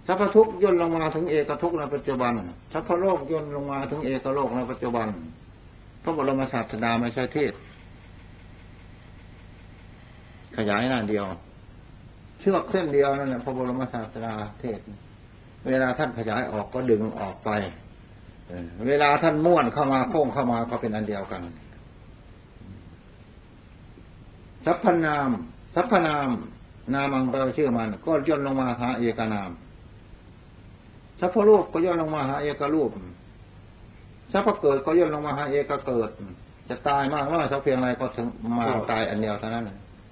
สัพพทุกข์ย่นลงมาถึงเอกทุกข์ในปัจจุบันสัพพโลกย่นลงมาถึงเอกโลกในปัจจุบันพระบรมศาสดาไม่ใช่เทศขยายหน้าเดียวเชือกเส้นเดียวนั่นแหละพระบรมศาสดาเทศเวลาท่านขยายออกก็ดึงออกไปเวลาท่านม้วนเข้ามาโค้งเข้ามาก็เป็นอันเดียวกันสัพพนามสัพพนามนามังแปลว่าชื่อมันก็ย่นลงมาหาเอกนามสัพพรูปก็ย่นลงมาหาเอกรูปสัพพเกิดก็ย่นลงมาหาเอกเกิดจะตายมากน้อยสักเพียงไรก็ถึงมาตายอันเดียวเท่านั้น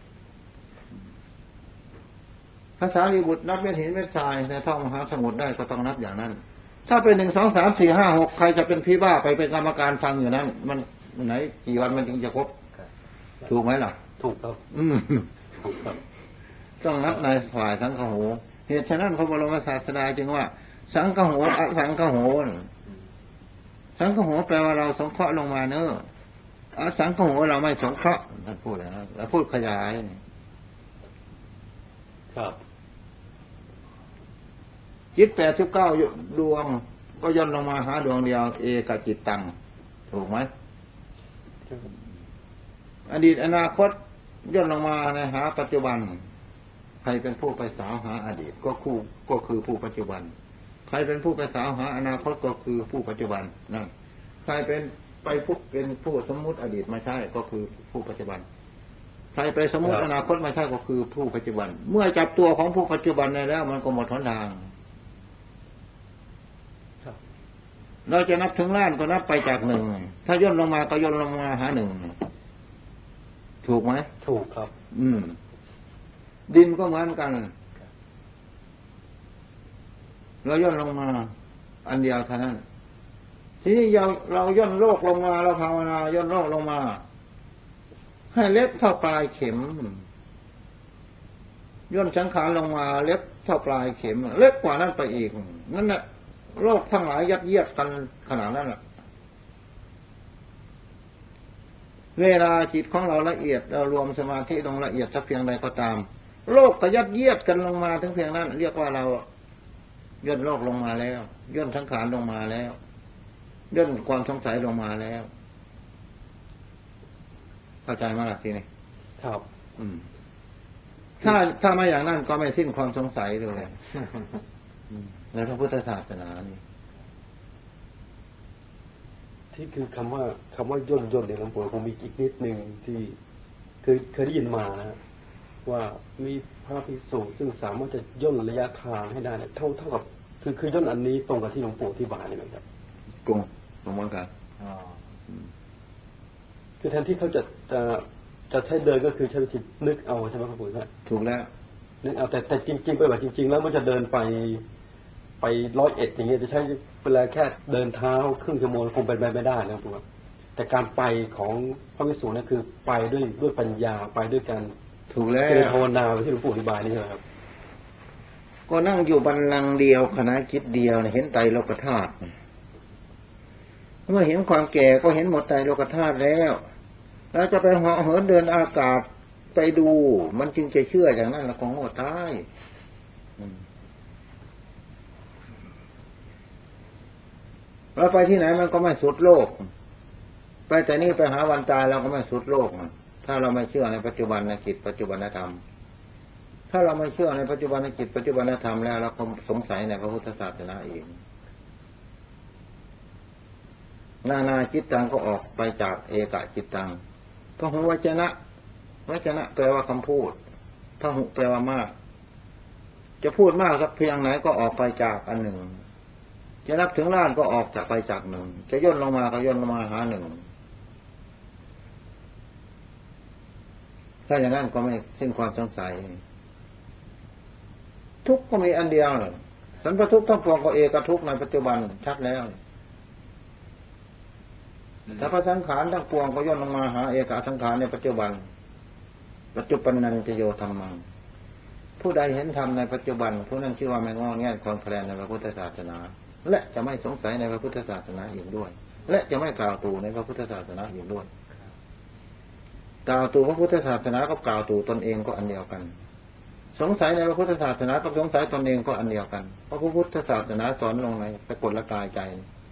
ภาษาลีบุตรนับเม็ดหินเม็ดทรายในท่องมหาสมุทรได้ก็ต้องนับอย่างนั้นถ้าเป็น1 2 3 4 5 6ใครจะเป็นพี่บ้าไปเป็นกรรมการฟังอยู่นั้นมันไหนกี่วันมันถึงจะครบถูกไหมล่ะถูกครับถูกครับต้องนับในฝ่ายสังฆโหเหตุฉะนั้นพระบรมศาสดาจึงว่าสังฆโหอสังฆโหสังฆโหแปลว่าเราสงเคราะห์ลงมาเนอะอสังฆโหเราไม่สงเคราะห์ท่านพูดนะแล้วพูดขยายครับจิต89ดวงก็ย่นลงมาหาดวงเดียวเอกจิตตังถูกไหมอดีตอนาคตย่นลงมาในหาปัจจุบันใครเป็นผู้ไปสาวหาอดีตก็คือผู้ปัจจุบันใครเป็นผู้ไปสาวหาอนาคตก็คือผู้ปัจจุบันนั่นใครเป็นผู้สมมุติอดีตไม่ใช่ก็คือผู้ปัจจุบันใครไปสมมุติอนาคตไม่ใช่ก็คือผู้ปัจจุบันเมื่อจับตัวของผู้ปัจจุบันได้แล้วมันก็หมดหนทางเราจะนับถึงล้านก็นับไปจาก1ถ้าย่นลงมาก็ย่นลงมาหา1ถูกไหมถูกครับดินก็เหมือนกันเราย่นลงมาอันเดียวเท่านั้นทีนี้เราย่นโลกลงมาเราภาวนาย่นโลกลงมาให้เล็บเท่าปลายเข็มย่นสังขารลงมาเล็บเท่าปลายเข็มเล็กกว่านั้นไปอีกนั่นแหละโลกทั้งหลายยัดเยียดกันขนาดนั้นแหละเวลาจิตของเราละเอียดเรารวมสมาธิลงละเอียดสักเพียงใดก็ตามโลกก็ยัดเยียดกันลงมาถึงเพียงนั้นเรียกว่าเราย่นโลกลงมาแล้วย่นสังขารลงมาแล้วย่นความสงสัยลงมาแล้วเข้าใจไหมล่ะทีนี้ครับถ้าไม่อย่างนั้นก็ไม่สิ้นความสงสัยเลยในพระพุทธศาสนานี่ที่คือคำว่าย่นเนี่ยหลวงปู่ผมมีอีกนิดหนึ่งที่เคยได้ยินมานะว่ามีพระภิกษุซึ่งสามารถจะย่นระยะทางให้ได้เท่ากับคือย่นอันนี้ตรงกับที่หลวงปู่ที่บานี่ไหมครับตรงเหมือนกันคือแทนที่เขาจะใช้เดินก็คือใช้วิธีนึกเอาใช่ไหมครับปู่ครับถูกแล้วนึกเอาแต่จริงๆไปแบบจริงๆแล้วมันจะเดินไป101อย่างเงี้ยจะใช้เวลาแค่เดินเท้าครึ่งชั่วโมงคงเป็นไปไม่ได้นะครับปู่แต่การไปของพระภิกษุนี่คือไปด้วยปัญญาไปด้วยการถูกแล้วภาวนาที่หลวงปู่อธิบายนี่ครับก็นั่งอยู่บัลลังก์เดียวคณะคิดเดียวเห็นไตรโลกธาตุเมื่อเห็นความแก่ก็เห็นหมดไตรโลกธาตุแล้วเราจะไปเหาะเหินเดินอากาศไปดูมันจึงจะเชื่ออย่างนั้นละของโง่ตายเราไปที่ไหนมันก็ไม่สุดโลกไปแต่นี่ไปหาวันตายเราก็ไม่สุดโลกถ้าเราไม่เชื่อในปัจจุบันในจิตปัจจุบันธรรมถ้าเราไม่เชื่อในปัจจุบันในจิตปัจจุบันธรรมแล้วเราก็สงสัยในพระพุทธศาสนาเองนาจิตตังก็ออกไปจากเอกจิตตังพหุวจนะแปลว่าคำพูดพหุแปลว่ามากจะพูดมากสักเพียงไหนก็ออกไปจากอันหนึ่งจะนับถึงล้านก็ออกจากไปจากหนึ่งจะย่นลงมาก็ย่นลงมาหาหนึ่งถ้าอย่างนั้นก็ไม่สิ้นความสงสัยทุกข์ก็มีอันเดียวสันพทุกข์ทั้งปวงก็เอกทุกข์ในปัจจุบันชัดแล้วถ้าพระสังขารทั้งปวงก็ย่นลงมาหาเอกสังขารในปัจจุบันนันจะโยธรรมังผู้ใดเห็นธรรมในปัจจุบันผู้นั้นชื่อว่าไม่งอแงความแคลนในพระพุทธศาสนาและจะไม่สงสัยในพระพุทธศาสนาอีกด้วยและจะไม่กล่าวตู่ในพระพุทธศาสนาอีกด้วยกล่าวตู่พระพุทธศาสนากับกล่าวตู่ตนเองก็อันเดียวกันสงสัยในพระพุทธศาสนากับสงสัยตนเองก็อันเดียวกันเพราะพระพุทธศาสนาสอนลงในสกลกายใจ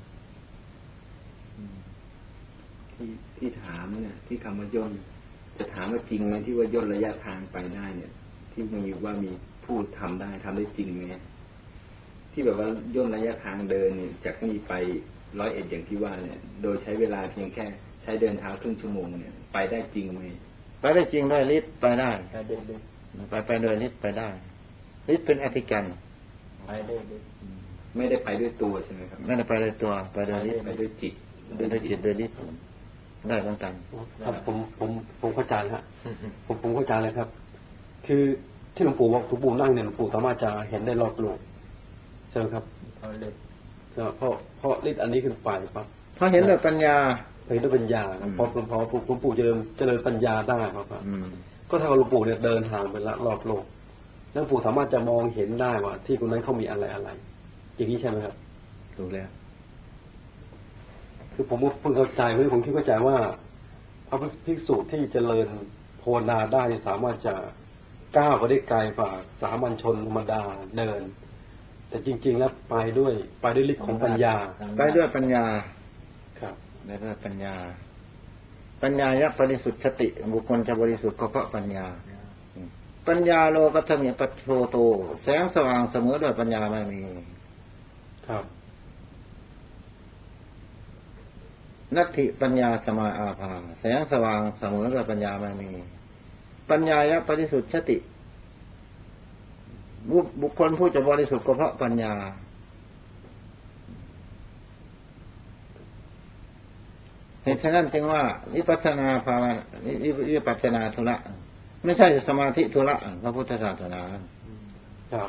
ที่ถามเนี่ยที่คำว่าย่นจะถามว่าจริงไหมที่ว่าย่นระยะทางไปได้เนี่ย ที่มีว่ามีผู้ทำได้จริงไหมที่แบบว่าย่นระยะทางเดินเนี่ยจากนี่ไป101อย่างที่ว่าเนี่ยโดยใช้เวลาเพียงแค่ใช้เดินเท้าครึ่งชั่วโมงเนี่ยไปได้จริงไหมไปได้จริงด้วยฤทธิ์ไปได้ไปได้ฤทธิ์ไปโดยฤทธิ์ไปได้ฤทธิ์เป็นอธิการไปได้ฤทธิ์ไม่ได้ไปด้วยตัวใช่ไหมครับไม่ได้ไปด้วยตัวไปโดยฤทธิ์ไปด้วยจิตด้วยจิตด้วยฤทธิ์ได้เหมือนกันครับผมเข้าใจแล้วผมเข้าใจเลยครับ คือที่หลวงปู่บอกหลวงปู่นั่งเนี่ยหลวงปู่สามารถจะเห็นได้รอบโลกใช่ไหมครับเพราะฤทธิ์อันนี้ขึ้นไปครับเพราะเห็นด้วยปัญญาเห็นด้วยปัญญาพอหลวงปู่เจริญปัญญาได้ครับก็ถ้าหลวงปู่เนี่ยเดินทางไปละรอบโลกหลวงปู่สามารถจะมองเห็นได้ว่าที่คนนั้นเขามีอะไรอย่างนี้ใช่ไหมครับถูกแล้วคือผมเพิ่งเข้าใจผมคิดเข้าใจว่าพระภิกษุที่เจริญภาวนาได้สามารถจะก้าวไปได้ไกลกว่าสามัญชนธรรมดาเดินแต่จริงๆแล้วไปด้วยฤทธิ์ของปัญญาไปด้วยปัญญาครับไปด้วยปัญญายับริสุทธิ์สติบุคคลจะบริสุทธิ์ก็เพราะปัญญาปัญญาโลกัตถิปัจโชโตแสงสว่างเสมอด้วยปัญญาไม่มีครับนัตถิปัญญาสมาอาภาแสงสว่างเสมอด้วยปัญญาไม่มีปัญญายะบริสุทธิ์สติบุคคลผู้จะบริสุทธิ์ก็เพราะปัญญาเหตุฉะนั้นจึงว่าวิปัสสนาภาวนาวิปัสสนาธุระไม่ใช่สมาธิธุระพระพุทธศาสนาครับ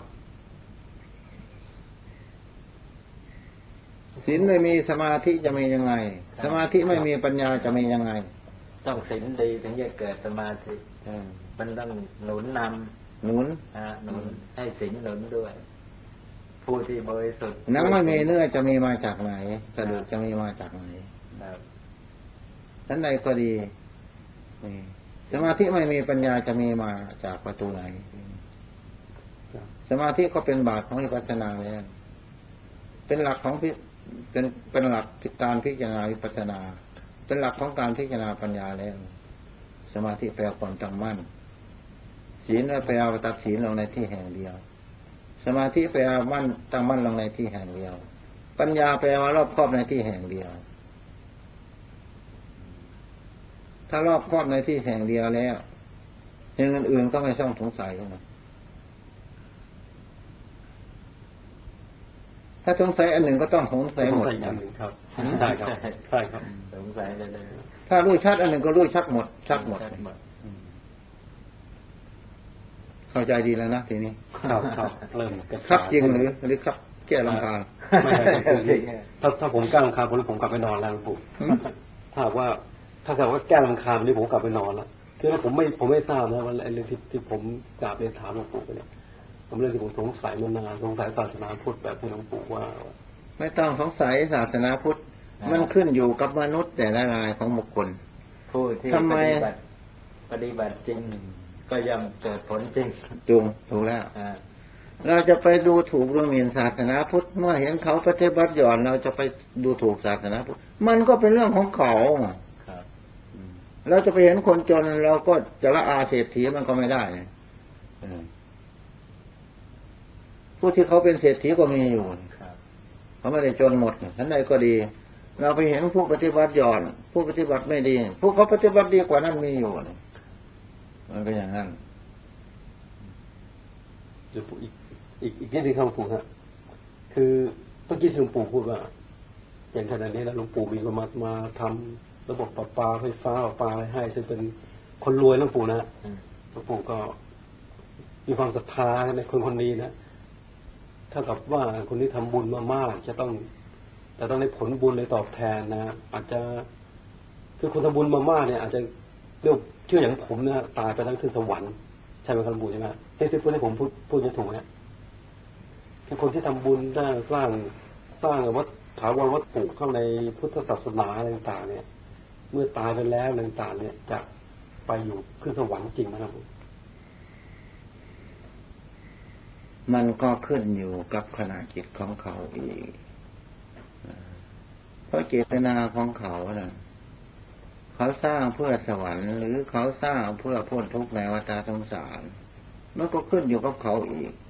ศีลไม่มีสมาธิจะมียังไงสมาธิไม่มีปัญญาจะมียังไงต้องศีลดีถึงจะเกิดสมาธิมันต้องหนุนนำหนุนให้ศีลหนุนด้วยผู้ที่บริสุทธิ์หนังไม่มีเนื้อจะมีมาจากไหนกระดูกจะมีมาจากไหนท่านใดก็ดีสมาธิไม่มีปัญญาจะมีมาจากประตูไหนสมาธิก็เป็นบาตของวิปัสสนาแล้วเป็นหลักของเป็นหลักการพิจารณาวิปัสสนาเป็นหลักของการพิจารณาปัญญาแล้วสมาธิแปลความตั้งมั่นศีลแปลว่าตัดศีลลงในที่แห่งเดียวสมาธิแปลว่ามั่นตั้งมั่นลงในที่แห่งเดียวปัญญาแปลว่ารอบครอบในที่แห่งเดียวถ้ารอบครอบในที่แห่งเดียวแล้วอย่างอื่นๆก็ไม่ต้องสงสัยนะถ้าสงสัยอันหนึ่งก็ต้องสงสัยหมดครับใช่ครับใช่ครับสงสัยเลยถ้ารู้ชัดอันหนึ่งก็รู้ชัดหมดเข้าใจดีแล้วนะทีนี้ครับเริ่มครับจริงหรือครับแก้ลำคาญไม่ใช่ถ้าผมแก้ลำคาญผมกลับไปนอนแล้วปู่ถ้าว่าแก้ลำคาญนี่ผมกลับไปนอนแล้วคือผมไม่ทราบนะว่าไอ้เรื่องที่ผมกราบเรียนถามหลวงปู่ไปเนี่ยผมเรื่องที่ผมสงสัยมานานสงสัยศาสนาพุทธแบบที่หลวงปู่ว่าไม่ต้องสงสัยศาสนาพุทธมันขึ้นอยู่กับมนุษย์แต่ละรายของบุคคลผู้ที่ปฏิบัติจริงก็ย่อมเกิดผลจริงถูกแล้วเราจะไปดูถูกดูหมิ่นศาสนาพุทธเมื่อเห็นเขาปฏิบัติหย่อนเราจะไปดูถูกศาสนาพุทธมันก็เป็นเรื่องของเขาเราจะไปเห็นคนจนเราก็จะละอาเศรษฐีมันก็ไม่ได้ผู้ที่เขาเป็นเศรษฐีก็มีอยู่เขาไม่ได้จนหมดท่านใดก็ดีเราไปเห็นผู้ปฏิบัติหย่อนผู้ปฏิบัติไม่ดีผู้เขาปฏิบัติดีกว่านั้นมีอยู่มันเป็นอย่างนั้นหลวงปู่อีกนิดนึงครับหลวงปู่ฮะคือเมื่อกี้หลวงปู่พูดว่าอย่างขณะนี้นะหลวงปู่มีคนมาทำระบบประปาไฟฟ้าประปาอะไรให้ซึ่งเป็นคนรวยหลวงปู่นะหลวงปู่ก็มีความศรัทธาในคนนี้นะถ้ากับว่าคนที่ทำบุญมามากจะต้องได้ผลบุญในตอบแทนนะอาจจะคือคนทำบุญมามากเนี่ยอาจจะเรื่องเชื่ออย่างผมนะตายไปทั้งขึ้นสวรรค์ใช่ไหมครับบุญใช่ไหมที่พูดให้ผมพูดจะถูกไหมคือคนที่ทำบุญได้สร้างวัดถาวรวัตถุเข้าในพุทธศาสนาอะไรต่างๆเนี่ยเมื่อตายไปแล้วต่างๆเนี่ยจะไปอยู่ขึ้นสวรรค์จริงไหมครับมันก็ขึ้นอยู่กับขณะจิตของเขาอีกเพราะเจตนาของเขาน่ะเขาสร้างเพื่อสวรรค์หรือเขาสร้างเพื่อพ้นทุกข์ในวัฏสงสารมันก็ขึ้นอยู่กับเขาอีก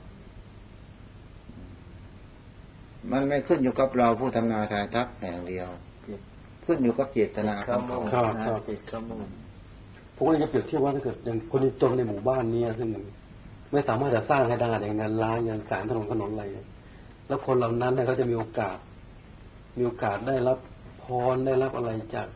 มันไม่ขึ้นอยู่กับเราผู้ทำนาทายทักแห่งเดียวขึ้นอยู่กับเจตนาของเขาจิตขโมยผมก็เลยจะเปรียบเทียบว่าถ้าเกิดอย่างคนจนในหมู่บ้านนี้ซึ่งไม่สามารถจะสร้างให้ได้อย่างเงินล้านอย่างสารถนนอะไรแล้วคนเหล่านั้นเนี่ยเขาจะมีโอกาสได้รับพรได้รับอะไร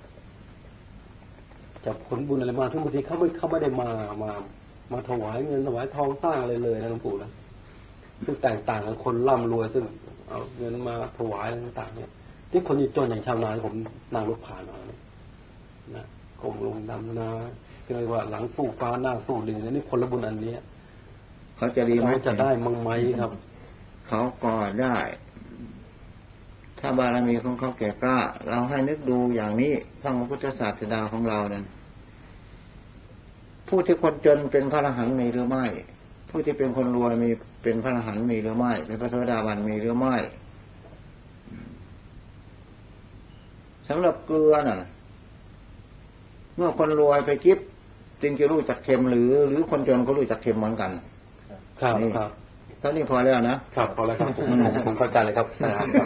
จากผลบุญอะไรมาทุกบางทีเขาไม่ได้มาถวายเงินถวายทองสร้างอะไรเลยนะหลวงปู่นะซึ่งแตกต่างกับคนร่ำรวยซึ่งเอาเงินมาถวายอะไรต่างๆเนี่ยที่คนจนอย่างชาวนาผมนั่งรถผ่านมานะกรมลงดำนาเรียกว่าหลังสู้ฟ้าหน้าสู้ดินนี่ผลบุญอันนี้เขาจะดีไหมจะได้มั้งไหมครับเขาก็ได้ถ้าบารมีของเขาแก่กล้าเราให้นึกดูอย่างนี้พระพุทธศาสดาของเรานั้นผู้ที่คนจนเป็นพระอรหันต์มีหรือไม่ผู้ที่เป็นคนรวยมีเป็นพระอรหันต์มีหรือไม่เป็นพระโสดาบันมีหรือไม่สำหรับเกลือน่ะเมื่อคนรวยไปกิฟจึงจะรู้จักเค็มหรือคนจนก็รู้จักเค็มเหมือนกันครับเท่านี้พอแล้วนะครับพอแล้วครับผมเข้าใจเลยครับ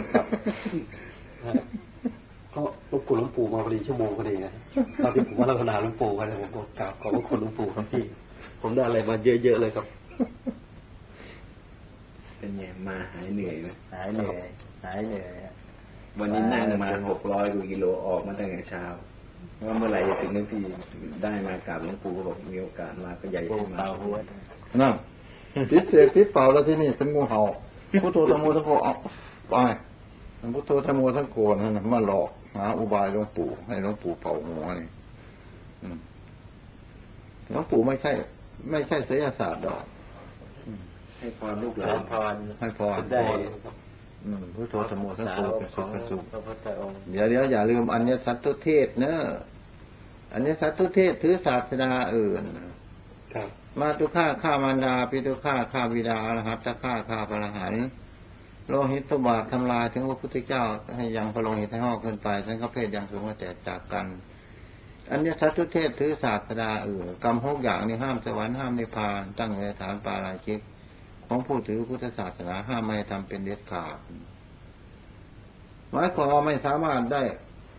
ก็หลวงปู่มาพอดีชั่วโมงพอดีนะตอนที่ผมว่าลักษณะหลวงปู่กันผมก็กราบขอบพระคุณหลวงปู่ครับที่ผมได้อะไรมาเยอะๆเลยครับเป็นไงมาหายเหนื่อยไหมหายเหนื่อยวันนี้นั่งมา600 กว่ากิโลออกมาตั้งแต่เช้าว่าเมื่อไหร่จะถึงนาทีได้มากราบหลวงปู่ก็บอกมีโอกาสมาก็ใหญ่ขึ้นมานั่นติดเสกติดเป่าแล้วที่นี่เป็นงูเห่าพุทโธธรรมโมทั้งโกเอาไปพุทโธธรรมโมทั้งโกนั่นมาหลอกหาอุบายหลวงปู่ให้หลวงปู่เป่าหัวนี่หลวงปู่ไม่ใช่ไสยศาสตร์ดอกให้พรลูกหลานให้พรได้พุทโธธรรมโมทั้งโกเป็นสุขเป็นสุขเดี๋ยวอย่าลืมอัญญสัตตุเทศเนอะอัญญสัตตุเทศถือศาสนาอื่นมาตุฆ่ามารดาปิตุฆ่าบิดาอรหัตฆ่าพระอรหันต์โลหิตตบาททำลายถึงพระพุทธเจ้าให้ยังพระโลหิตให้ห่อขึ้นไปทั้งเขาเพศยังสูงมาแต่จากกันอันนี้สัตตุเทศถือศาสดาอื่นกรรม6 อย่างนี้ห้ามสวรรค์ห้ามนิพพานตั้งในฐานปาราชิกของผู้ถือพุทธศาสนาห้ามไม่ทำเป็นเด็ดขาดหมายความว่าไม่สามารถได้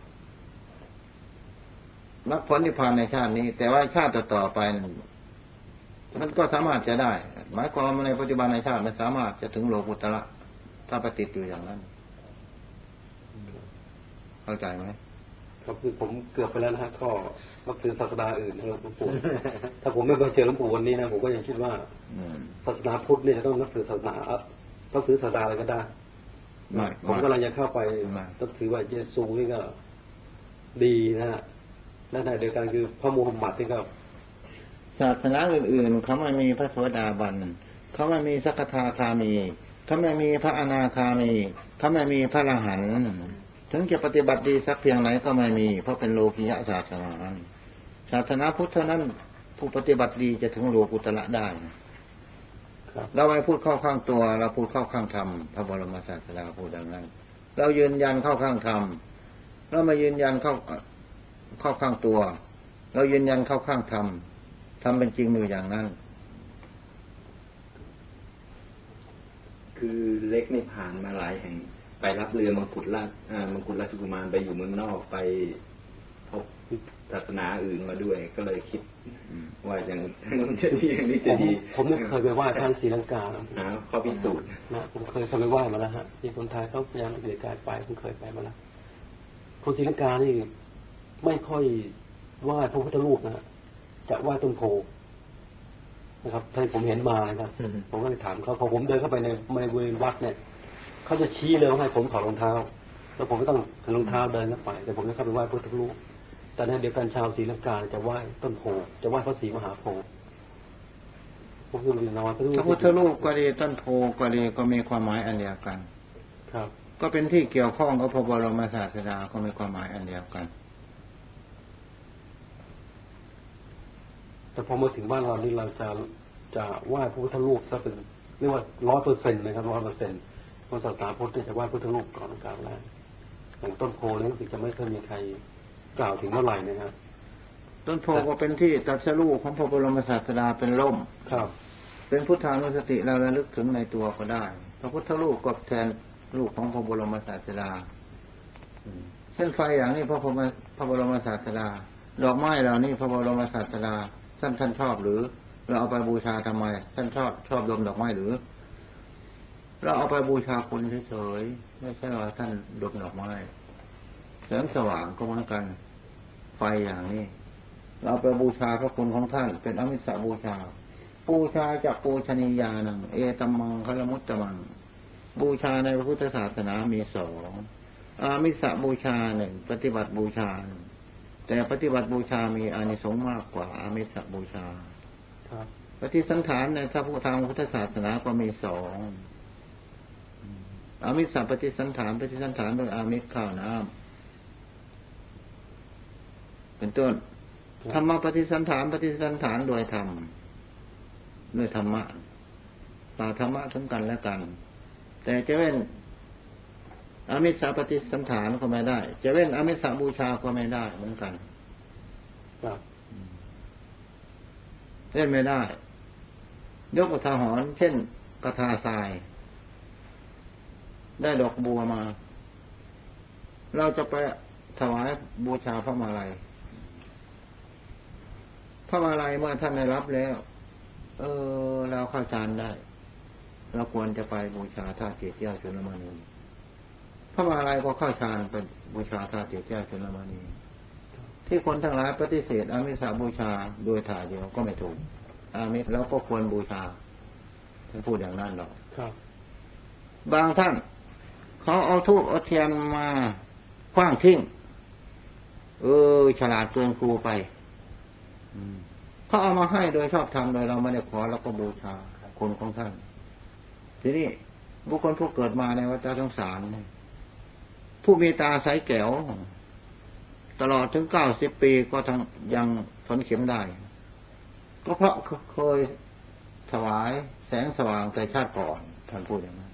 มรรคผลนิพพานในชาตินี้แต่ว่าชาติต่อไปมันก็สามารถจะได้หมายความว่าในปัจจุบันในชาติมันสามารถจะถึงโลกุตระถ้าปฏิติอยู่อย่างนั้นเข้าใจไหมครับคือผมเกือบไปแล้วนะฮะข้อนับถือศาสนาอื่นนะหลวงปู่ถ้าผมไม่มาเจอหลวงปู่วันนี้นะผมก็ยังคิดว่าศาสนาพุทธเนี่ยจะต้องนับถือศาสนาต้องถือศาสนาอะไรก็ได้ผมกำลังจะเข้าไปต้องถือว่าเยซูนี่ก็ดีนะฮะนั่นแหละเดียวกันคือพระมูฮัมหมัดนี่ก็ศาสนาอื่นๆเขาไม่มีพระโสดาบันเขาไม่มีสักทาคามีเขาไม่มีพระอนาคามีเขาไม่มีพระอรหันต์ถึงจะปฏิบัติดีสักเพียงไหนก็ไม่มีเพราะเป็นโลกียศาสนาศาสนาพุทธเท่านั้นผู้ปฏิบัติดีจะถึงโลกุตระได้เราไม่พูดเข้าข้างตัวเราพูดเข้าข้างธรรมพระบรมศาสดาพูดดังนั้นเรายืนยันเข้าข้างธรรมเราไม่ยืนยันเข้าข้างตัวเรายืนยันเข้าข้างธรรมทำเป็นจริงอยู่อย่างนั้นคือเล็กนี่ผ่านมาหลายแห่งไปรับเรือมังคุดราชกุมารไปอยู่เมืองนอกไปพบศาสนาอื่นมาด้วยก็เลยคิดว่าอย่างนั้นจะดีอย่างนี้จะดีผมไม่เคยไปไหว้ท่านศรีลังกาหาข้อพิสูจน์นะผมเคยไปไหว้มาแล้วฮะที่คนไทยเขาพยายามเสียกายไปผมเคยไปมาแล้วคนศรีลังกานี่ไม่ค่อยไหว้พระพุทธรูปนะจะไหว้ต้นโพนะครับที่ผมเห็นมานะครับผมก็เลยถามเขาพอผมเดินเข้าไปในบริเวณวัดเนี่ยเขาจะชี้เลยว่าให้ผมถอดรองเท้าแล้วผมก็ต้องถือรองเท้าเดินเข้าไปแต่ผมจะเข้าไปไหว้พระพุทธรูปแต่ในเดียวกันชาวศรีลังกาจะไหว้ต้นโพจะไหว้พระศรีมหาโพธิ์ผมคือเรียนว่าพระพุทธรูปก็ดีต้นโพก็ดีก็มีความหมายอันเดียวกันครับก็เป็นที่เกี่ยวข้องกับพระบรมศาสดาก็มีความหมายอันเดียวกันแต่พอมาถึงบ้านเรานี่เราจะไหว้พระพุทธรูปซะเป็นเรียกว่า100%นะครับ100%เพราะศาสนาพุทธจะไหว้พุทธรูปก่อนกล่าวแรกอย่างต้นโพนี่รู้สึกจะไม่เคยมีใครกล่าวถึงเท่าไหร่นะครับต้นโพก็เป็นที่ตรัสรู้ของพระบรมศาสดาเป็นร่มครับเป็นพุทธานุสติเราระลึกถึงในตัวก็ได้พระพุทธรูปก็แทนรูปของพระบรมศาสดาเช่นไฟอย่างนี้พระบรมศาสดาดอกไม้เหล่านี้พระบรมศาสดาท่านชอบหรือเราเอาไปบูชาทำไมท่านชอบดมดอกไม้หรือเราเอาไปบูชาคุณเฉยๆไม่ใช่ว่าท่านดมดอกไม้แสงสว่างก็เหมือนกันไฟอย่างนี้เราไปบูชาพระคุณของท่านเป็นอมิสบูชาบูชาจากปูชนียานังเอตัมมังคลมุตตมังบูชาในพระพุทธศาสนามีสองอามิสบูชาหนึ่งปฏิบัติบูชาหนึ่งแต่ปฏิบัติบูชามีอานิสงส์มากกว่าอามิสบูชาปฏิสันฐานในทางพุทธศาสนาก็มีสองอามิสปฏิสันฐานโดยอามิสข้าวน้ำเป็นต้นธรรมปฏิสันฐานโดยธรรมด้วยธรรมะต่อธรรมะทั้งกันและกันแต่จะเว้นอามิสปฏิสันฐานก็ไม่ได้จะเว้นอามิสบูชาก็ไม่ได้เหมือนกันเล่นไม่ได้ยกอุทาหรณ์เช่นกระทาทรายได้ดอกบัวมาเราจะไปถวายบูชาพระมาลัยเมื่อท่านได้รับแล้วเราเข้าฌานได้เราควรจะไปบูชาธาตุเจ็ดแก้วจุลมณีพระมาลัยก็เข้าฌานไปบูชาธาตุเจ็ดแก้วจุลมณีที่คนทั้งหลายปฏิเสธอามิสบูชาโดยถ่ายเดียวก็ไม่ถูกอามิสเราก็ควรบูชาท่านพูดอย่างนั้นหรอกบางท่านเขาเอาธูปเอาเทียนมาขว้างทิ้งฉลาดเกินครูไปเขาเอามาให้โดยชอบธรรมโดยเราไม่ได้ขอเราก็บูชาคุณของท่านทีนี้บุคคลผู้เกิดมาในวัฏสงสารผู้มีตาใสแก๋วตลอดถึง90 ปีก็ยังฝันเข็มได้ก็เพราะเคยถวายแสงสว่างแต่ชาติก่อนท่านพูดอย่างนั้น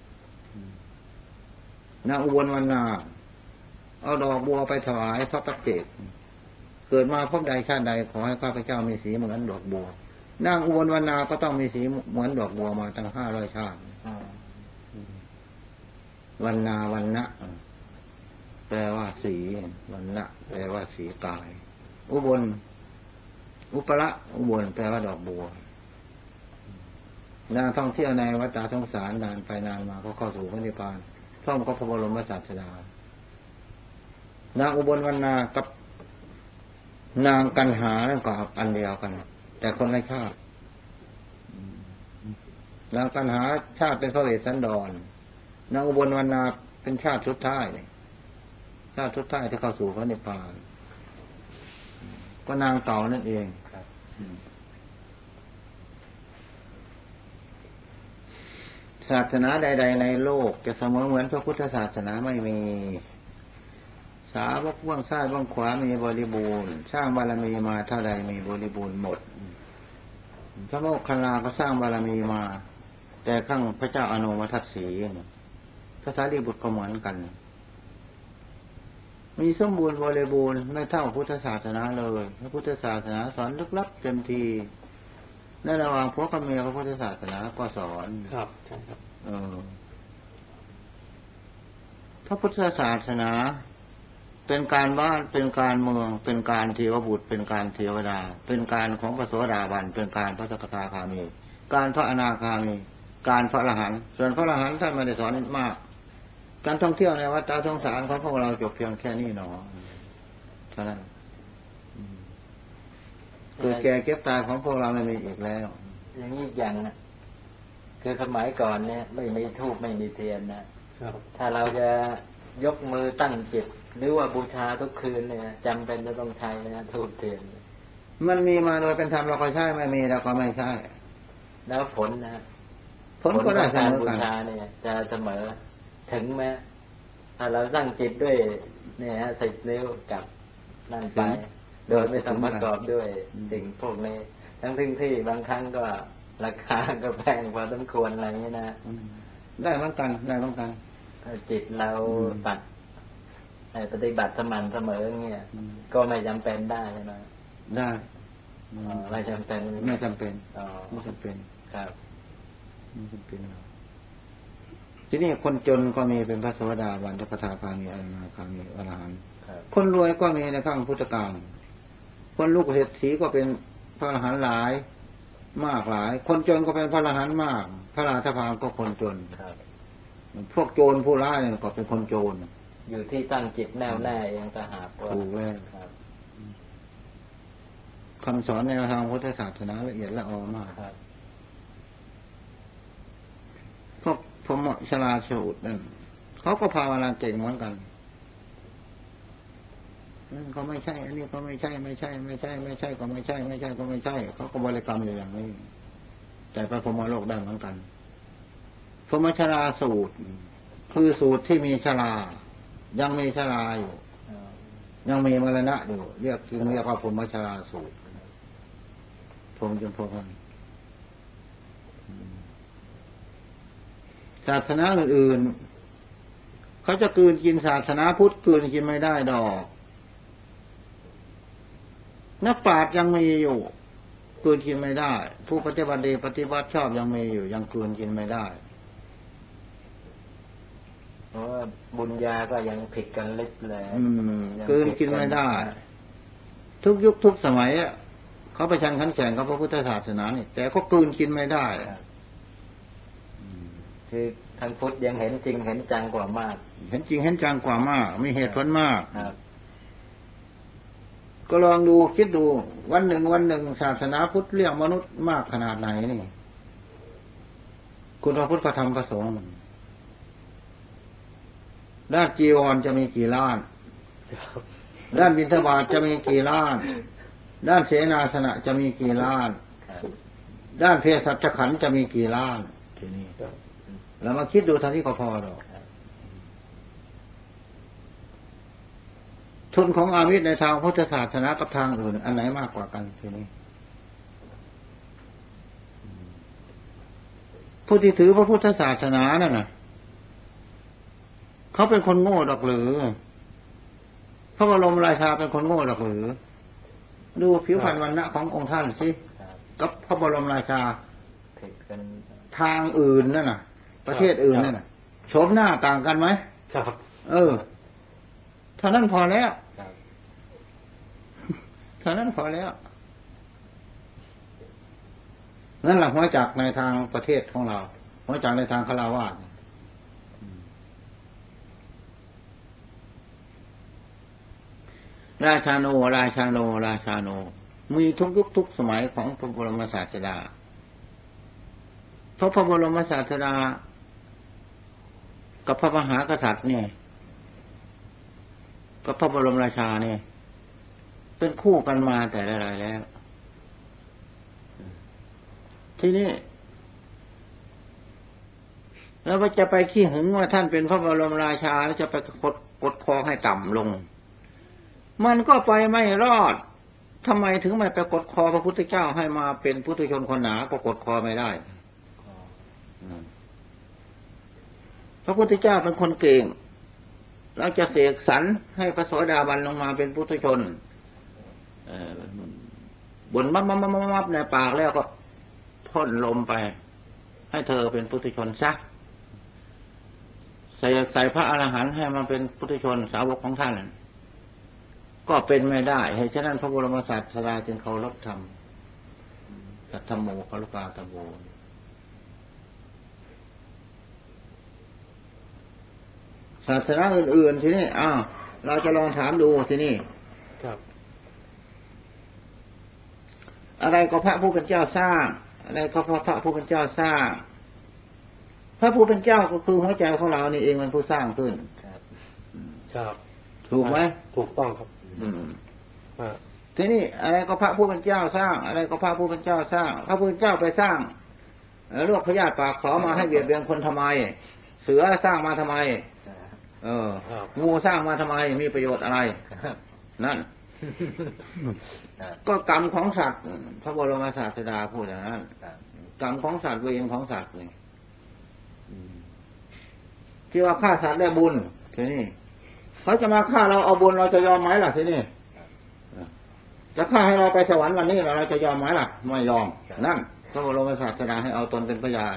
นางอุบลวรรณาเอาดอกบัวไปถวายพระปัจเจกเกิดมาพบใดชาติใดขอให้ข้าพเจ้ามีสีเหมือนดอกบัวนางอุบลวรรณาก็ต้องมีสีเหมือนดอกบัวมาตั้ง500 ชาติวรรณาวรรณะแปลว่าสีวรรณะแปลว่าสีกายอุบลอุปละอุบลแปลว่าดอกบัวนางท่องเที่ยวในวัฏสงสารนานไปนานมาก็เข้าสู่พระนิพพานพร้อมกับพระบรมศาสดานางอุบลวรรณากับนางกันหานั่นก็อันเดียวกันแต่คนละชาตินางกันหาชาติเป็นพระเวสสันดรนางอุบลวรรณาเป็นชาติสุดท้ายชาติสุดท้ายที่เข้าสู่พระนิพพานก็นางเก่านั่นเองศาสนาใดๆในโลกจะเสมอเหมือนพระพุทธศาสนาไม่มีสาวกเบื้องซ้ายเบื้องขวามีบริบูรณ์สร้างบารมีมาเท่าใดมีบริบูรณ์หมดพระโมคคัลลาก็สร้างบารมีมาแต่ข้างพระเจ้าอโนมทัสสีพระสารีบุตรก็เหมือนกันมีสมบูรณ์บริบูรณ์ไม่เท่าพุทธศาสนาเลยพระพุทธศาสนาสอนลึกลับเต็มทีในระหว่างพวกกับเมียพระพุทธศาสนาก็สอนครับใช่ครับพระพุทธศาสนาเป็นการบ้านเป็นการเมืองเป็นการเทวบุตรเป็นการเทวดาเป็นการของพระโสดาบันเป็นการพระสกทาคามีการพระอนาคามีการพระอรหันต์ส่วนพระอรหันต์ท่านไม่ได้สอนมากการท่องเที่ยวในวัฏสงสารของพวกเราจบเพียงแค่นี้หนอเท่านั้นเกิดแก่เก็บตายของพวกเราไม่มีอีกแล้วอย่างนี้อย่างนะคือสมัยก่อนเนี่ยไม่มีธูปไม่มีเทียนนะถ้าเราจะยกมือตั้งจิตหรือว่าบูชาทุกคืนเนี่ยจำเป็นจะต้องใช้นะธูปเทียนมันมีมาโดยเป็นธรรมเราก็ใช้ไม่มีเราก็ไม่ใช่แล้วผลนะผลก็ได้เสมอกันบูชาเนี่ยจะเสมอถึงไหมถ้าเราตั้งจิตด้วยเนี่ยฮะ10 นิ้วกับนั่นไปโดยไม่ต้องประกอบด้วยสิ่งพวกนี้ทั้งที่บางครั้งก็ราคาก็แพงพอสมควรอะไรอย่างนี้นะได้เหมือนกันได้เหมือนกันถ้าจิตเราปฏิบัติสม่ำเสมอเงี้ยก็ไม่จำเป็นได้ใช่ไหมได้ไม่จำเป็นไม่จำเป็นอ๋อไม่จำเป็นครับไม่จำเป็นหรอกทีนี้คนจนก็มีเป็นพระโสดาบันพระสกทาคามีอนาคามีอรหันต์ครับคนรวยก็มีในข้างพุทธกาลคนลูกเศรษฐีก็เป็นพระอรหันต์หลายมากหลาย คนจนก็เป็นพระอรหันต์มาก พระราชพามก็คนจนครับพวกโจรผู้ร้ายเนี่ยก็เป็นคนโจรอยู่ที่ตั้งจิตแน่วแน่เองถ้าหากว่าถูกแล้วครับคำสอนในทางพุทธศาสนาละเอียดละออมากครับพวกพมชลาสูตรนั่นเขาก็ภาวนาเก่งเหมือนกันนั่นก็ไม่ใช่ อันนี้ก็ไม่ใช่ ไม่ใช่ ไม่ใช่ ไม่ใช่ก็ไม่ใช่ ไม่ใช่ก็ไม่ใช่เขาก็บริกรรมอยู่อย่างนี้ แต่ไปพรหมโลกได้เหมือนกันพรหมชลาสูตร คือสูตรที่มีชลายังมีชลาอยู่ ยังมีมรณะอยู่เรียกว่าพรหมชลาสูตรพรหมจนพรหมศาสนาอื่นๆเขาจะกลืนกินศาสนาพุทธกลืนกินไม่ได้ดอกนักปราชญ์ยังมีอยู่กลืนกินไม่ได้ ผู้ปฏิบัติดีปฏิบัติชอบยังมีอยู่ยังกลืนกินไม่ได้เพราะว่าบุญญาก็ยังผิดกันเล็กเลยกลืนกินไม่ได้ ทุกยุคทุกสมัยเขาประชันขันแข่งกับพระพุทธศาสนานี่แต่ก็กลืนกินไม่ได้คือทางพุทธยังเห็นจริงเห็นจังกว่ามากเห็นจริงเห็นจังกว่ามากมีเหตุผลมากครับก็ลองดูคิดดูวันหนึ่งศาสนาพุทธเลี้ยงมนุษย์มากขนาดไหนนี่คุณพระพุทธพระธรรมพระสงฆ์ด้านจีวรจะมีกี่ล้านด้านบิณฑบาตจะมีกี่ล้าน ด้านเสนาสนะจะมีกี่ล้าน ด้านเภสัชขันธ์จะมีกี่ล้านทีนี้เรามาคิดดูเท่านี้ก็พอหรอกทุนของอามิตรในทางพุทธศาสนากับทางอื่นอันไหนมากกว่ากันทีนี้ผู้ที่ถือพระพุทธศาสนานั่นน่ะเขาเป็นคนโง่ดอกหรือพระบรมราชาเป็นคนโง่ดอกหรือดูผิวพรรณวรรณะขององค์ท่านสิกับพระบรมราชาทางอื่นนั่นน่ะประเทศอื่นนั่นน่ะโฉมหน้าต่างกันไหมครับเท่านั้นพอแล้วเท่านั้นพอแล้วนั่นแหละหัวจักในทางประเทศของเราหัวจักในทางฆราวาสราชาโนราชาโนราชาโนมีทุกยุคทุกสมัยของพระบรมศาสดาเพราะพระบรมศาสดากับพระมหากษัตริย์เนี่ยกับพระบรมราชาเนี่ยเป็นคู่กันมาแต่หลายแล้วทีนี้แล้วจะไปขี้หึงว่าท่านเป็นพระบรมราชาแล้วจะไปกดคอให้ต่ำลงมันก็ไปไม่รอดทำไมถึงไม่ไปกดคอพระพุทธเจ้าให้มาเป็นปุถุชนคนหนาก็กดคอไม่ได้พระพุทธเจ้าเป็นคนเก่งเราจะเสกสรรให้พระโสดาบันลงมาเป็นปุถุชนบ่นมับในปากแล้วก็พ่นลมไปให้เธอเป็นปุถุชนซะใส่พระอรหันต์ให้มาเป็นปุถุชนสาวกของท่านก็เป็นไม่ได้เหตุฉะนั้นพระบรมศาสดาจึงเคารพธรรมสัทธโมคารุกาตโมศาสนาอื่นๆทีนี้เราจะลองถามดูทีนี้ครับอะไรก็พระผู้เป็นเจ้าสร้างอะไรก็พระผู้เป็นเจ้าสร้างพระผู้เป็นเจ้าก็คือหัวใจของเรานี่เองมันผู้สร้างขึ้นครับถูกไหมถูกต้องครับทีนี้อะไรก็พระผู้เป็นเจ้าสร้างอะไรก็พระผู้เป็นเจ้าสร้างพระผู้เป็นเจ้าไปสร้างโรคพยาธิปากขอมาให้เบียดเบียนคนทำไมเสือสร้างมาทำไมงูสร้างมาทำไมมีประโยชน์อะไรนั่นก็กรรมของสัตว์พระบรมศาสดาพูดอย่างนั้นกรรมของสัตว์เวรของสัตว์นี่ที่ว่าฆ่าสัตว์ได้บุญทีนี้เขาจะมาฆ่าเราเอาบุญเราจะยอมไหมล่ะทีนี้จะฆ่าให้เราไปสวรรค์วันนี้เราจะยอมไหมล่ะไม่ยอมนั่นพระบรมศาสดาให้เอาตนเป็นพยาน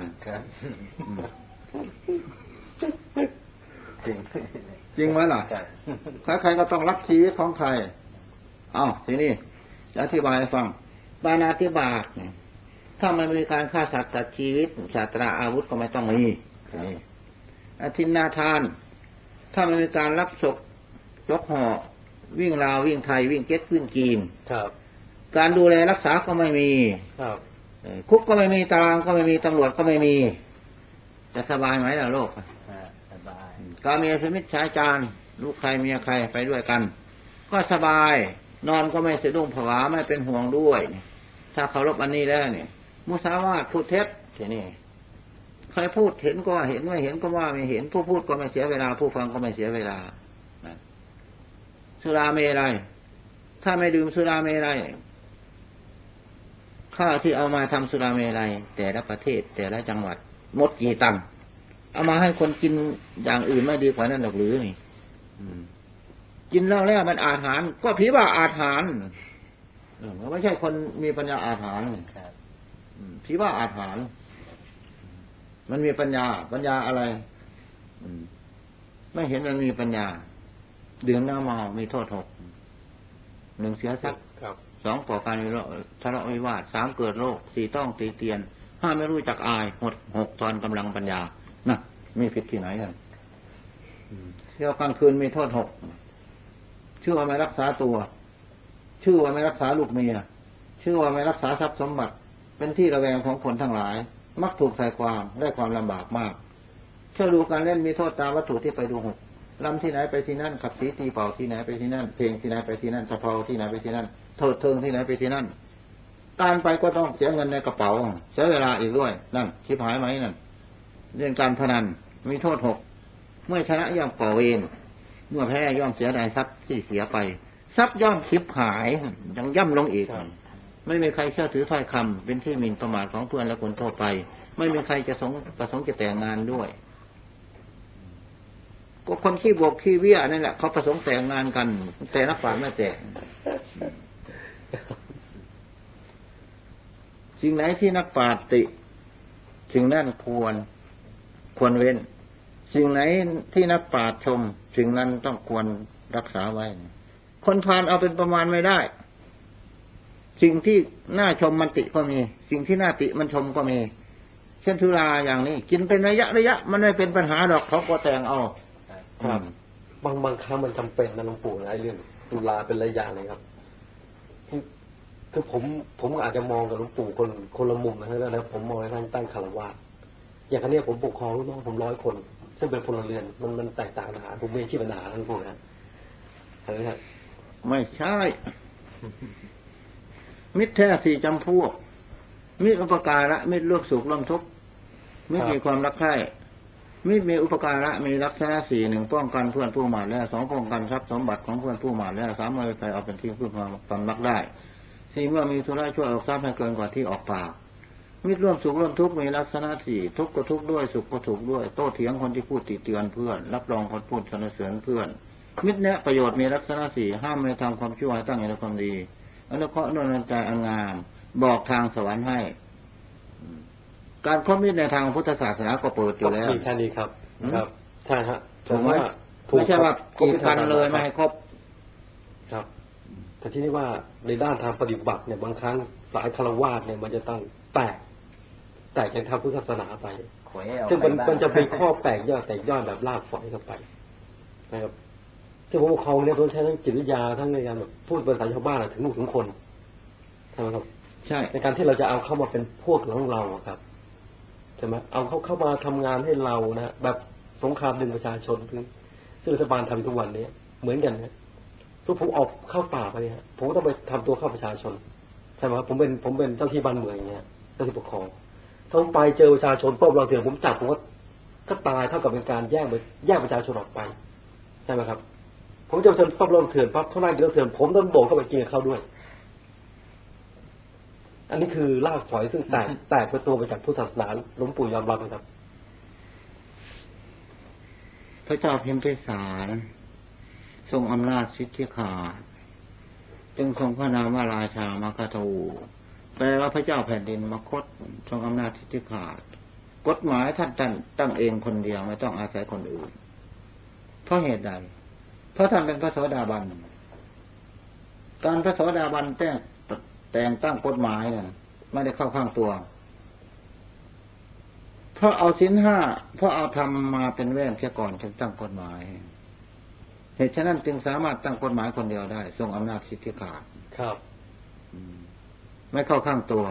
จริงไหมล่ะใครก็ต้องรับชีวิตของใครทีนี้จะอธิบายให้ฟังปาณาติบาตถ้ามันมีการฆ่าสัตว์ตัดชีวิตศาสตราอาวุธก็ไม่ต้องมีอทินนาทานถ้ามันมีการรับศพยกห่อวิ่งราววิ่งไทยวิ่งเก็ตวิ่งกีนการดูแลรักษาก็ไม่มีคุกก็ไม่มีตารางก็ไม่มีตำรวจก็ไม่มีจะสบายไหมล่ะโลกสบายการมีสมิทธชายจารลูกใครเมียใครไปด้วยกันก็สบายนอนก็ไม่สะดุ้งผวาไม่เป็นห่วงด้วยถ้าเคารพอันนี้แล้วเนี่ยมุสาวาทพูดเท็จทีนี้ใครพูดเห็นก็ว่าเห็นไม่เห็นก็ว่าไม่เห็นผู้พูดก็ไม่เสียเวลาผู้ฟังก็ไม่เสียเวลาสุราเมรัยถ้าไม่ดื่มสุราเมรัยข้าวที่เอามาทำสุราเมรัยแต่ละประเทศแต่ละจังหวัดหมดกี่ตันเอามาให้คนกินอย่างอื่นไม่ดีกว่านั้นหรอกหรือนี่กินแล้วมันอาถรรพ์ก็ผีว่าอาถรรพ์ไม่ใช่คนมีปัญญาอาถรรพ์ผีว่าอาถรรพ์มันมีปัญญาอะไรไม่เห็นมันมีปัญญาดื่มน้ำเมามีโทษ1เสียทรัพย์2ก่อการทะเลาะวิวาท3เกิดโรค4ต้องตีเตียน5ไม่รู้จักอาย6ทอนกำลังปัญญานะมีผิดที่ไหนกันเที่ยวกลางคืนมีโทษ6ชื่อว่าไม่รักษาตัวชื่อว่าไม่รักษาลูกเมียชื่อว่าไม่รักษาทรัพย์สมบัติเป็นที่ระแวงของคนทั้งหลายมักถูกใส่ความได้ความลำบากมากเชื่อดูการเล่นมีโทษตามวัตถุที่ไปดูลำที่ไหนไปที่นั่นขับสีตีเป่าที่ไหนไปที่นั่นเพลงที่ไหนไปที่นั่นตะเภาที่ไหนไปที่นั่นเถิดเทิงที่ไหนไปที่นั่นการไปก็ต้องเสียเงินในกระเป๋าเสียเวลาอีกด้วยนั่นชิบหายไหมนั่นเรื่องการพนันมีโทษ6เมื่อชนะย่อมก่อเวรเมื่อแพ้ย่อมเสียดายทรัพย์ที่เสียไปทรัพย์ย่อมชิบหายยังย่ำลงอีกไม่มีใครเชื่อถือถ้อยคำเป็นที่หมิ่นประมาทของเพื่อนและคนทั่วไปไม่มีใครจะประสงค์จะแต่งงานด้วยก็คนขี้บกขี้เบี้ยนั่นแหละเขาประสงค์แต่งงานกันแต่นักปราชญ์ไม่แต่งสิ่งไหนที่นักปราชญ์ติสิ่งนั้นควรเว้นสิ่งไหนที่นักปราชญ์ชมสิ่งนั้นต้องควรรักษาไว้คนพาลเอาเป็นประมาณไม่ได้สิ่งที่น่าชมมันติก็มีสิ่งที่น่าติมันชมก็มีเช่นสุราอย่างนี้กินเป็นระยะมันไม่เป็นปัญหาดอกเขาก็แต่งเอาครับบางครั้งมันจำเป็นนะหลวงปู่ไอ้เรื่องสุราเป็นระยะเลยครับคือผมอาจจะมองกับหลวงปู่คนละมุมนะผมมองในทางตั้งคารวะอย่างนี้ผมปกครองลูกน้องผม100 คนซึ่งเป็นพลเรือนมันแตกต่างกันผมไม่ใช่ปัญหาทั้งพวกนั้นไม่ใช่มิตรแท้4 จำพวกมิตรอุปการะมิตรร่วมสุขร่วมทุกข์มิตรมีความรักใคร่มิตรมีอุปการะมีลักษณะ4 1ป้องกันเพื่อนผู้หมาดแล้ว2ป้องกันทรัพย์สมบัติของเพื่อนผู้หมาดแล้ว3ไม่ไปเอาเป็นที่พึ่งความรักได้4เมื่อมีธุระช่วยออกทรัพย์ให้เกินกว่าที่ออกปากมิตรร่วมสุขร่วมทุกข์มีลักษณะ4ทุกข์ก็ทุกข์ด้วยสุขก็สุขด้วยโต้เถียงคนที่พูดติเตือนเพื่อนรับรองคนพูดสรรเสริญเพื่อนมิตรเนี้ยประโยชน์มีลักษณะ4ห้ามไม่ทำความชั่วให้ตั้งอยู่ในความดีอนุเคราะห์ดลใจอันงามบอกทางสวรรค์ให้การคบมิตรในทางพุทธศาสนาก็เปิดอยู่แล้วมีแค่นี้ครับใช่ฮะถูกไหมไม่ใช่ว่ากีดกันเลยไม่ให้ครบครับแต่ที่นี่ว่าในด้านทางปฏิบัติเนี่ยบางครั้งสายคารวะเนี่ยมันจะต้องแตกจากทางพุทธศาสนาไปซึ่งมันจะเป็นข้อแตกยอดแบบลากฝอยเข้าไปนะครับที่ผมครองเนี่ยผมใช้ทั้งจิตวิทยาทั้งในการแบบพูดภาษาชาวบ้านถึงลูกถึงคนใช่ไหมครับใช่ในการที่เราจะเอาเข้ามาเป็นพวกของเราครับใช่ไหมเอาเข้ามาทำงานให้เรานะแบบสงครามดึงประชาชนซึ่งรัฐบาลทำทุกวันนี้เหมือนกันนะทุกผมออกเข้าป่าไปเนี่ยผมก็ต้องไปทำตัวเข้าประชาชนใช่ไหมครับผมเป็นเจ้าที่บ้านเมืองอย่างเงี้ยเจ้าที่ปกครองถ้าผมไปเจอประชาชนปุ๊บเราเถื่อนผมจับผมก็ตายเท่ากับเป็นการแยกประชาชนออกไปใช่ไหมครับผมจะชนปั๊บเราเถื่อนปั๊บเขาไล่เดือดเถื่อนผมต้องโบกเข้าไปกินเขาด้วยอันนี้คือรากฝอยซึ่งแตกเป็นตัวมาจากพุทธศาสนาหลวงปู่ยอมรับไหมครับพระเจ้าพิมพิสารทรงอำนาจสิทธิขาดจึงทรงพระนามว่าราชามคธูแปลว่าพระเจ้าแผ่นดินมคธทรงอำนาจสิทธิขาดกฎหมายท่านตั้งเองคนเดียวไม่ต้องอาศัยคนอื่นเพราะเหตุใดเพราะท่านเป็นพระโสดาบันการพระโสดาบันแต่งตั้งกฎหมายเนี่ยไม่ได้เข้าข้างตัวเพราะเอาศีลห้าเพราะเอาธรรมมาเป็นแว่นเสียก่อนจึงตั้งกฎหมายเหตุฉะนั้นจึงสามารถตั้งกฎหมายคนเดียวได้ทรงอำนาจสิทธิขาดครับไม่เข้าข้างตัว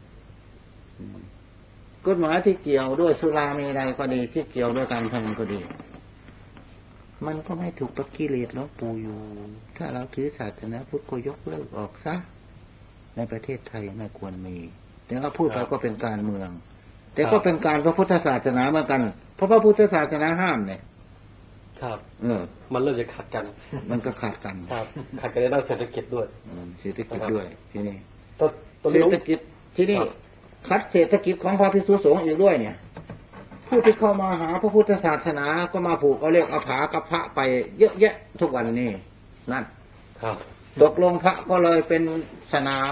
กฎหมายที่เกี่ยวด้วยสุราเมรัยก็ดีที่เกี่ยวด้วยการพนันก็ดีมันก็ไม่ถูกกับกิเลสหลวงปู่อยู่ถ้าเราถือศาสนาพุทธก็ยกเลิกออกซะในประเทศไทยไม่ควรมีแต่ว่าพูดไปก็เป็นการเมืองแต่ก็เป็นการพระพุทธศาสนาเหมือนกันเพราะพระพุทธศาสนาห้ามเนี่ยครับมันเริ่มจะขัดกันมันก็ขัดกันครับขัดกันในด้านเศรษฐกิจด้วยเศรษฐกิจด้วยที่นี่เศรษฐกิจที่นี่คัดเศรษฐกิจของพระภิกษุสงฆ์อีกด้วยเนี่ยผู้ที่เข้ามาหาพระพุทธศาสนาก็มาผูกเอาเรียกเอาผากับพระไปเยอะแยะทุกวันนี้นั่นครับตกลงพระก็เลยเป็นสนาม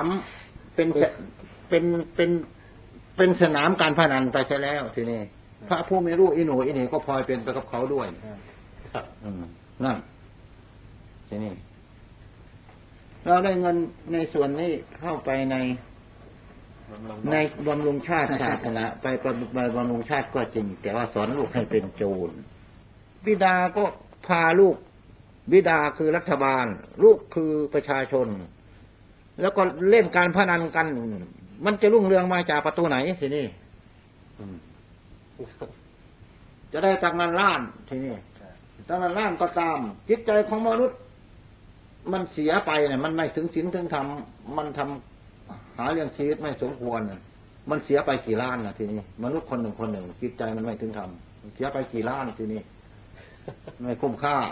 เป็นสนามการพนันไปซะแล้วทีนี้พระผู้ไม่รู้อีหนูอีนี่ก็พลอยเป็นไปกับเขาด้วยครับนั่นทีนี้เราได้เงินในส่วนนี้เข้าไปในบำรุงชาติศาสนาไปบำรุงชาติก็จริงแต่ว่าสอนลูกให้เป็นโจรบิดาก็พาลูกบิดาคือรัฐบาลลูกคือประชาชนแล้วก็เล่นการพนันกันมันจะรุ่งเรืองมาจากประตูไหนทีนี้จะได้ตักนันล้านทีนี้ตักนันล้านก็ตามจิตใจของมนุษย์มันเสียไปเนี่ยมันไม่ถึงศีลถึงธรรมมันทำหาเรื่องชีวิตไม่สมควรมันเสียไปกี่ล้านนะทีนี้มนุษย์คนหนึ่งจิตใจมันไม่ถึงธรรมเสียไปกี่ล้านทีนี้ไม่คุ้มค่า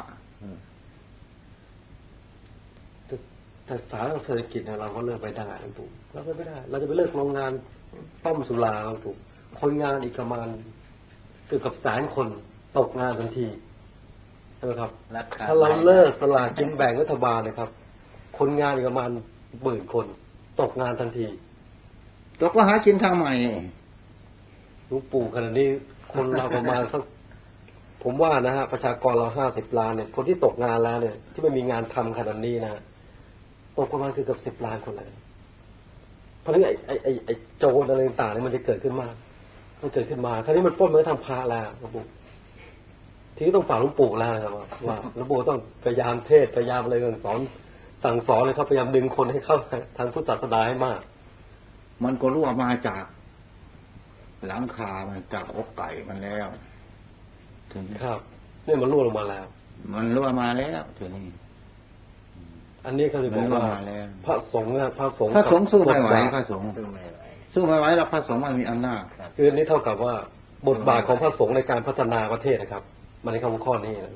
แต่สารเศรษฐกิจเนี่ยเราก็เลิกไปได้หลวงปู่เราไม่ได้เราจะไปเลิกโรงงานต้มสุราหลวงปู่คนงานอีกประมาณเกือบกับ100,000 คนตกงานทันทีใช่ไหมครับถ้าเราเลิกสลากกินแบ่งรัฐบาลนะครับคนงานอีกประมาณ10,000 คนตกงานทันทีตกก็หากินทางใหม่หลวงปู่ขณะนี้คนเราประมาณสักผมว่านะฮะประชากรเรา50 ล้านเนี่ยคนที่ตกงานแล้วเนี่ยที่ไม่มีงานทำขนาดนี้นะตกประมาณเกือบ10 ล้านคนเลยเพราะฉะนั้นไอ้โจรอะไรต่างๆเนี่ยมันจะเกิดขึ้นมามันเกิดขึ้นมาคราวนี้มันปล้นมาทางพระแล้วหลวงปู่ทีนี้ต้องฝากหลวงปู่แล้วนะครับว่าหลวงปู่ต้องพยายามเทศพยายามอะไรสอนสั่งสอนเลยครับพยายามดึงคนให้เข้าทางพุทธศาสนาให้มากมันก็รั่วมาจากหลังคามันจากอกไก่มันแล้วถึงครับนี่มันรั่วลงมาแล้วมันรั่วมาแล้วถึงนี้อันนี้เขาจะบอกว่าพระสงฆ์นะพระสงฆ์สู้ไม่ไหวพระสงฆ์สู้ไม่ไหวแล้วพระสงฆ์มันมีอำนาจคือนี้เท่ากับว่าบทบาทของพระสงฆ์ในการพัฒนาประเทศนะครับมันในคำข้อนี้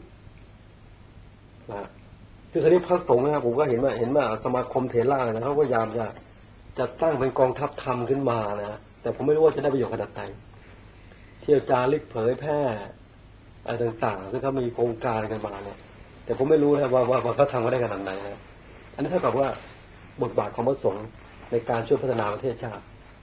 นะคือคราวนี้พระสงฆ์นะครับผมก็เห็นว่าสมาคมเถระนะเขาพยายามจะตั้งเป็นกองทัพธรรมขึ้นมานะแต่ผมไม่รู้ว่าจะได้ประโยชน์ขนาดไหนเที่ยวจารึกเผยแพร่อะไรต่างๆซึ่งเขามีโครงการกันมาเนี่ยแต่ผมไม่รู้นะว่าเขาทำมาได้ขนาดไหนนะอันนี้เท่ากับว่าบทบาทของพระสงฆ์ในการช่วยพัฒนาประเทศชาติ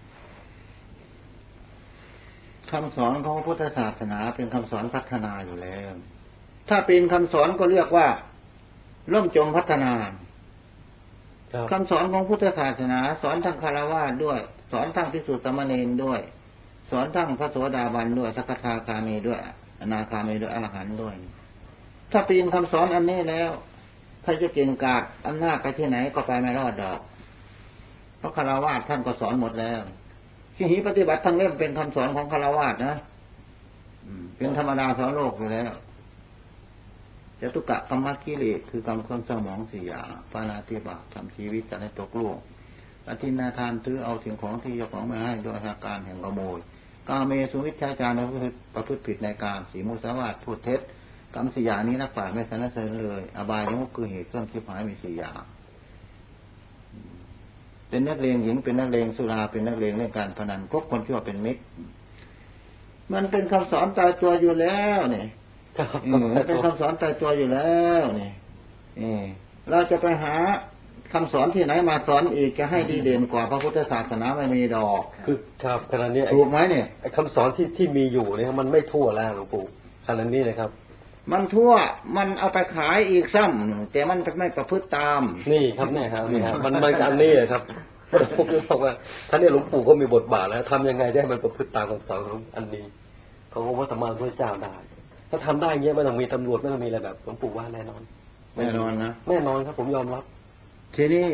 คำสอนของพุทธศาสนาเป็นคำสอนพัฒนาอยู่แล้วถ้าเป็นคำสอนก็เรียกว่าล่มจมพัฒนาคำสอนของพุทธศาสนาสอนทั้งคฤหัสถ์ด้วยสอนทั้งภิกษุสามเณรด้วยสอนทั้งพระโสดาบันด้วยสักทาคามีด้วยอนาคามีด้วยอรหันต์ด้วยถ้าปีนคำสอนอันนี้แล้วถ้าจะเก่งกาจอำนาจไปที่ไหนก็ไปไม่รอดดอกเพราะคฤหัสถ์ท่านก็สอนหมดแล้วที่หีปฏิบัติทั้งเล่มเป็นคำสอนของคฤหัสถ์นะเป็นธรรมดาสอนโลกอยู่แล้วจตุกะกรรมกิเลสคือกรรมความเศร้าหมอง4 อย่างปาณาติบาตทำชีวิตจะให้ตกล่วงอธินาทานถือเอาสิ่งของที่เจ้าของไม่ให้โดยอาการแห่งขโมยกาเมสุวิชฌาจารประพฤติผิดในการสีมุสาวาทพูดเท็จกรรม4 อย่างนี้นักปราชญ์ไม่สรรเสริญเลยอบายยมุขคือเหตุเครื่องคิดหายมี4 อย่างเป็นนักเลงหญิงเป็นนักเลงสุราเป็นนักเลงเล่นการพนันคบคนชั่วเป็นมิตรมันเป็นคำสอนตายตัวอยู่แล้วนี่มันเป็นคำสอนตายตัวอยู่แล้วนี่เราจะไปหาคำสอนที่ไหนมาสอนอีกจะให้ดีเด่นกว่าพระพุทธศาสนาไม่มีดอกคือครับขณะนี้ถูกไหมเนี่ยไอ้คำสอนที่มีอยู่เนี่ยมันไม่ทั่วแล้วหลวงปู่ขณะนี้นะครับมันทั่วมันเอาไปขายอีกซ้ำแต่มันไม่ประพฤติตามนี่ครับเนี่ยครับนี่ครับมันอันนี้ครับผมจะบอกว่าท่านเนี่ยหลวงปู่ก็มีบทบาทแล้วทำยังไงได้มันประพฤติตามคำสอนของอันนี้ของพระสัมมาสัมพุทธเจ้าได้ถ้าทำได้เงี้ยไม่ต้องมีตำรวจไม่ต้องมีอะไรแบบหลวงปู่ว่าแน่นอนแน่นอนนะแน่นอนครับผมยอมรับทีนี้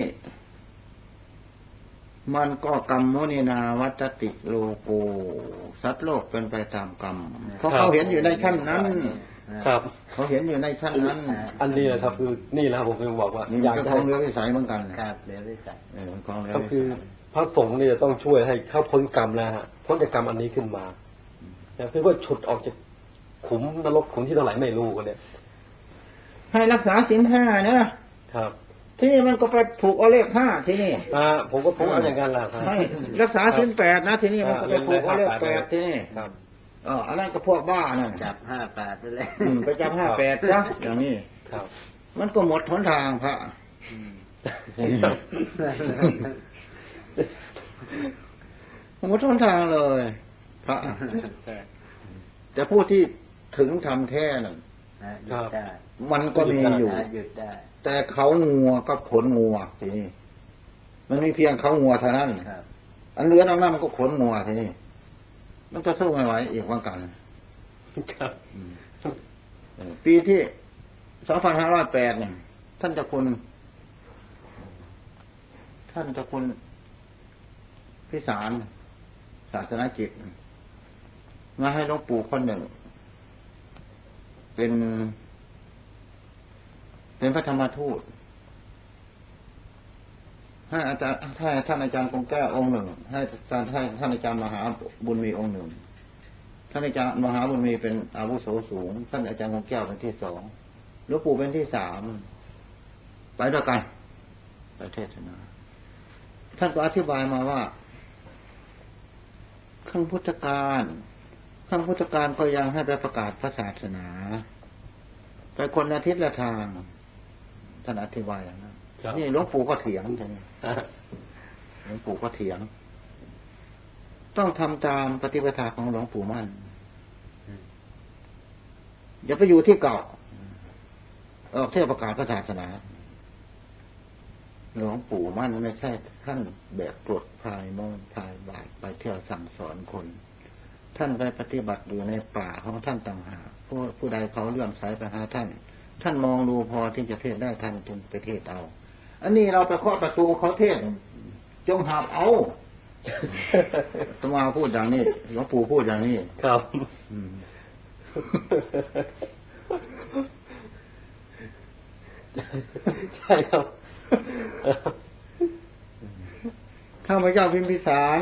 มันก็กรรมโมนินาวัตติโลโกสัตว์โลกเป็นไปตามกรรมเขาเห็นอยู่ในชั้นนั้นครับเขาเห็นอยู่ในชั้นนั้นอันนี้แหละครับคือนี่แหละผมถึงบอกว่าอยากจะของเหลือวิสัยเหมือนกันครับเหลือวิสัยก็คือพระสงฆ์นี่จะต้องช่วยให้เข้าพ้นกรรมแล้วฮะพ้นจากกรรมอันนี้ขึ้นมาแต่คือว่าฉุดออกจากขุมนรกขุมที่เท่าไหร่ไม่รู้กันเนี่ยให้รักษาศีล5นะครับที่นี่มันก็ไปผูกเอาเลข5ที่นี่ผมก็เอาอย่างนั้นแหละให้รักษาศีล8นะที่นี่มันก็ไปผูกเอาเลข8ที่นี่ครับอันนั้นก็พวกบ้านั่นจับ58ไปเลยไปจับ58ซะอย่างนี้ครับมันก็หมดหนทางพระหมดหนทางเลยพระแต่ผู้ที่ถึงทำแท้นั่นมันก็มีอยู่แต่เขางัวก็ขนงัวทีนี้มันไม่เพียงเขางัวเท่านั้นอันเหลือนอกนั้นมันก็ขนงัวทีนี้มันก็สู้ไม่ไหวอีกเหมือนกันปีที่2508เนี่ยท่านเจ้าคุณพิสารศาสนกิจมาให้หลวงปู่คนหนึ่งเป็นพระธรรมทูตให้อาจารย์ท่านอาจารย์คงแก้วองค์หนึ่งให้ท่านอาจารย์มหาบุญมีองค์หนึ่งท่านอาจารย์มหาบุญมีเป็นอาวุโสสูงท่านอาจารย์คงแก้วเป็นที่2หลวงปู่เป็นที่3ไปด้วยกันไปเทศนาท่านก็อธิบายมาว่าครั้งพุทธกาลก็ยังให้ไปประกาศพระศาสนาไปคนละทิศละทางท่านอธิบายอย่างนั้นนี่หลวงปู่ก็เถียงใช่ไหมหลวงปู่ก็เถียงต้องทำตามปฏิปทาของหลวงปู่มั่นอย่าไปอยู่ที่เก่าออกเที่ยวประกาศพระศาสนาหลวงปู่มั่นไม่ใช่ท่านแบบปลดพายมงพายบาทไปเที่ยวสั่งสอนคนท่านไปปฏิบัติอยู่ในป่าของท่านต่างหากผู้ใดเขาเลื่อมใสไปหาท่านมองดูพอที่จะเทศได้ท่านจึงไปเทศเอาอันนี้เราไปเคาะประตูเขาเทศจงหาบเอาตมาพูดอย่างนี้หลวงปู่พูดอย่างนี้ครับใช่ครับข้าพเจ้าพิมพิสาร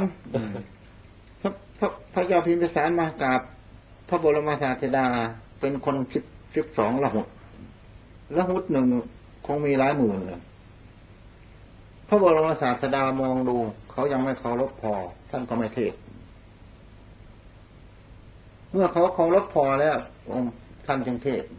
พระเจ้าพิมพิสารมากราบพระบรมศาสดาเป็นคน12ละหุดหนึ่งคงมีหลายหมื่นเลยพระบรมศาสดามองดูเขายังไม่เคารพพอท่านก็ไม่เทศเมื่อเขาเคารพพอแล้วท่านจึงเทศ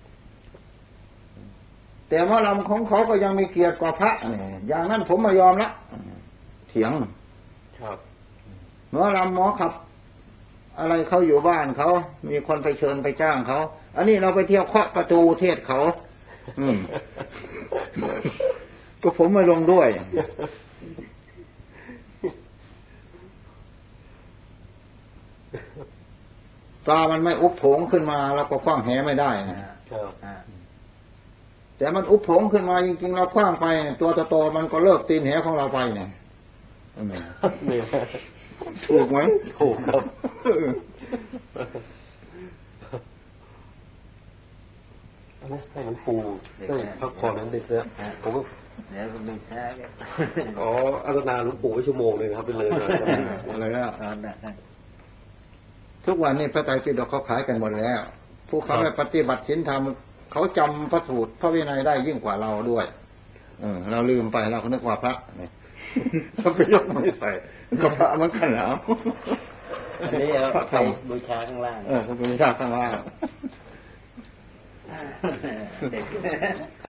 แต่ว่าลำของเขาก็ยังมีเกียรติกว่าพระเนี่ยอย่างนั้นผมไม่ยอมละเถียงครับหมอลำหมอขับอะไรเขาอยู่บ้านเขามีคนไปเชิญไปจ้างเขาอันนี้เราไปเที่ยวเคาะประตูเทศเขาก็ผมไม่ลงด้วยตามันไม่อุบโผงขึ้นมาเราก็คว้างแหไม่ได้นะแต่มันอุบโผงขึ้นมาจริงๆเราคว้างไปตัวโตๆมันก็เลิกตีนแหของเราไปเนี่ยถูกไหมถูกครับให้หลวงปู่ได้พักผ่อนนั้นเด็กแล้วผมก็เดี๋ยวดึกช้าอาราธนาหลวงปู่ไว้ชั่วโมงนึงครับเป็นเลยอะไรแล้วทุกวันนี้พระไตรปิฎกเขาขายกันหมดแล้วผู้เขาไม่ปฏิบัติศีลธรรมเขาจำพระสูตรพระวินัยได้ยิ่งกว่าเราด้วยเราลืมไปเราก็นึกว่าพระเนี่ยเขาไปยกมือใส่ก็พระมันกันแล้วอันนี้เอาไปบูชาข้างล่างเขาไปบูชาข้างล่างเด็ก